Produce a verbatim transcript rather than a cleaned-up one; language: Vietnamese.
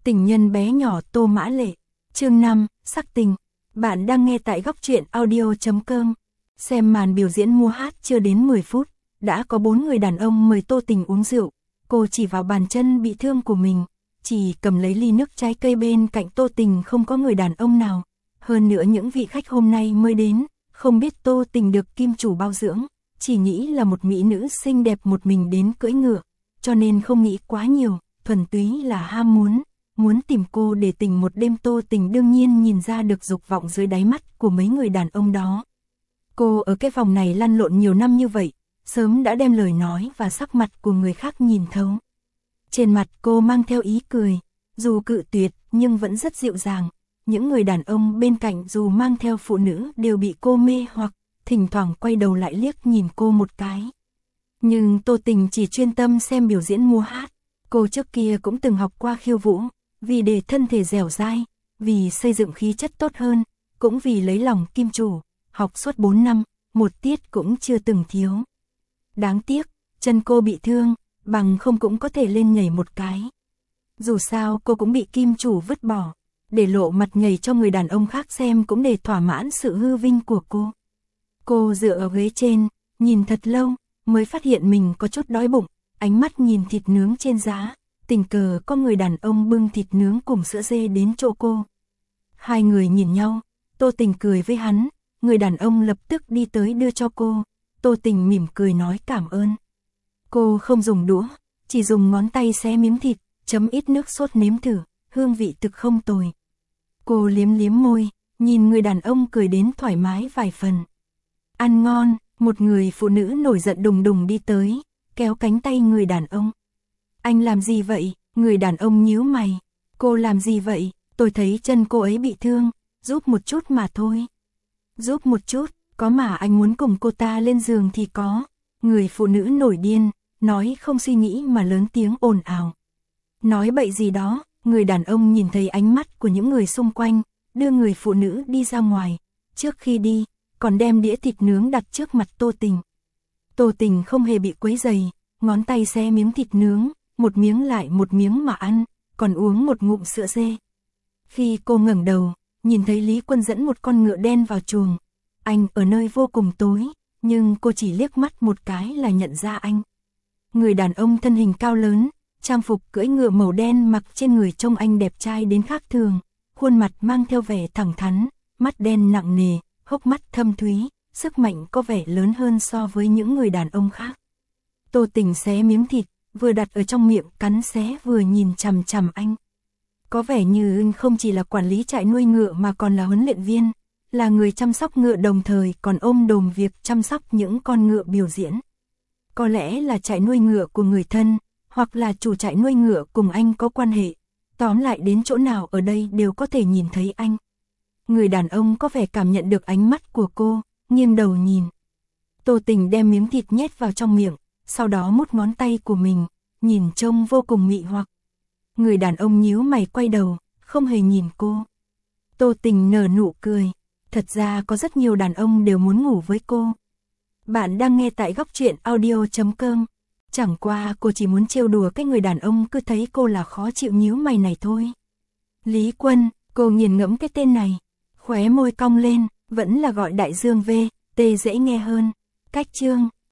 Tình nhân bé nhỏ Tô Mã Lệ. Chương năm, sắc tình. Bạn đang nghe tại góc truyện audio chấm com. Xem màn biểu diễn múa hát chưa đến mười phút, đã có bốn người đàn ông mời Tô Tình uống rượu. Cô chỉ vào bàn chân bị thương của mình, chỉ cầm lấy ly nước trái cây bên cạnh Tô Tình, không có người đàn ông nào. Hơn nữa những vị khách hôm nay mới đến, không biết Tô Tình được kim chủ bao dưỡng, chỉ nghĩ là một mỹ nữ xinh đẹp một mình đến cưỡi ngựa, cho nên không nghĩ quá nhiều, thuần túy là ham muốn, muốn tìm cô để tình một đêm. Tô Tình đương nhiên nhìn ra được dục vọng dưới đáy mắt của mấy người đàn ông đó. Cô ở cái phòng này lăn lộn nhiều năm như vậy, sớm đã đem lời nói và sắc mặt của người khác nhìn thấu. Trên mặt cô mang theo ý cười, dù cự tuyệt nhưng vẫn rất dịu dàng. Những người đàn ông bên cạnh dù mang theo phụ nữ đều bị cô mê hoặc, thỉnh thoảng quay đầu lại liếc nhìn cô một cái. Nhưng Tô Tình chỉ chuyên tâm xem biểu diễn múa hát. Cô trước kia cũng từng học qua khiêu vũ, vì để thân thể dẻo dai, vì xây dựng khí chất tốt hơn, cũng vì lấy lòng kim chủ, học suốt bốn năm, một tiết cũng chưa từng thiếu. Đáng tiếc, chân cô bị thương, bằng không cũng có thể lên nhảy một cái. Dù sao cô cũng bị kim chủ vứt bỏ, để lộ mặt nhảy cho người đàn ông khác xem cũng để thỏa mãn sự hư vinh của cô. Cô dựa ở ghế trên, nhìn thật lâu, mới phát hiện mình có chút đói bụng, ánh mắt nhìn thịt nướng trên giá, tình cờ có người đàn ông bưng thịt nướng cùng sữa dê đến chỗ cô. Hai người nhìn nhau, Tô Tình cười với hắn, người đàn ông lập tức đi tới đưa cho cô, Tô Tình mỉm cười nói cảm ơn. Cô không dùng đũa, chỉ dùng ngón tay xé miếng thịt, chấm ít nước sốt nếm thử, hương vị thực không tồi. Cô liếm liếm môi, nhìn người đàn ông cười đến thoải mái vài phần. Ăn ngon, một người phụ nữ nổi giận đùng đùng đi tới, kéo cánh tay người đàn ông. Anh làm gì vậy? Người đàn ông nhíu mày. Cô làm gì vậy? Tôi thấy chân cô ấy bị thương, giúp một chút mà thôi. Giúp một chút, có mà anh muốn cùng cô ta lên giường thì có. Người phụ nữ nổi điên, nói không suy nghĩ mà lớn tiếng ồn ào. Nói bậy gì đó, người đàn ông nhìn thấy ánh mắt của những người xung quanh, đưa người phụ nữ đi ra ngoài. Trước khi đi, còn đem đĩa thịt nướng đặt trước mặt Tô Tình. Tô Tình không hề bị quấy rầy, ngón tay xé miếng thịt nướng, một miếng lại một miếng mà ăn, còn uống một ngụm sữa dê. Khi cô ngẩng đầu, nhìn thấy Lý Quân dẫn một con ngựa đen vào chuồng. Anh ở nơi vô cùng tối, nhưng cô chỉ liếc mắt một cái là nhận ra anh. Người đàn ông thân hình cao lớn, trang phục cưỡi ngựa màu đen mặc trên người trông anh đẹp trai đến khác thường, khuôn mặt mang theo vẻ thẳng thắn, mắt đen nặng nề, hốc mắt thâm thúy, sức mạnh có vẻ lớn hơn so với những người đàn ông khác. Tô Tình xé miếng thịt, vừa đặt ở trong miệng cắn xé vừa nhìn chằm chằm anh. Có vẻ như anh không chỉ là quản lý trại nuôi ngựa mà còn là huấn luyện viên, là người chăm sóc ngựa đồng thời còn ôm đồm việc chăm sóc những con ngựa biểu diễn. Có lẽ là trại nuôi ngựa của người thân, hoặc là chủ trại nuôi ngựa cùng anh có quan hệ. Tóm lại đến chỗ nào ở đây đều có thể nhìn thấy anh. Người đàn ông có vẻ cảm nhận được ánh mắt của cô, nghiêng đầu nhìn. Tô Tình đem miếng thịt nhét vào trong miệng, sau đó mút ngón tay của mình, nhìn trông vô cùng mị hoặc. Người đàn ông nhíu mày quay đầu, không hề nhìn cô. Tô Tình nở nụ cười, thật ra có rất nhiều đàn ông đều muốn ngủ với cô. Bạn đang nghe tại góc truyện audio chấm com. Chẳng qua cô chỉ muốn trêu đùa cái người đàn ông cứ thấy cô là khó chịu nhíu mày này thôi. Lý Quân, cô nghiền ngẫm cái tên này, khóe môi cong lên, vẫn là gọi đại dương V, T dễ nghe hơn. Cách chương,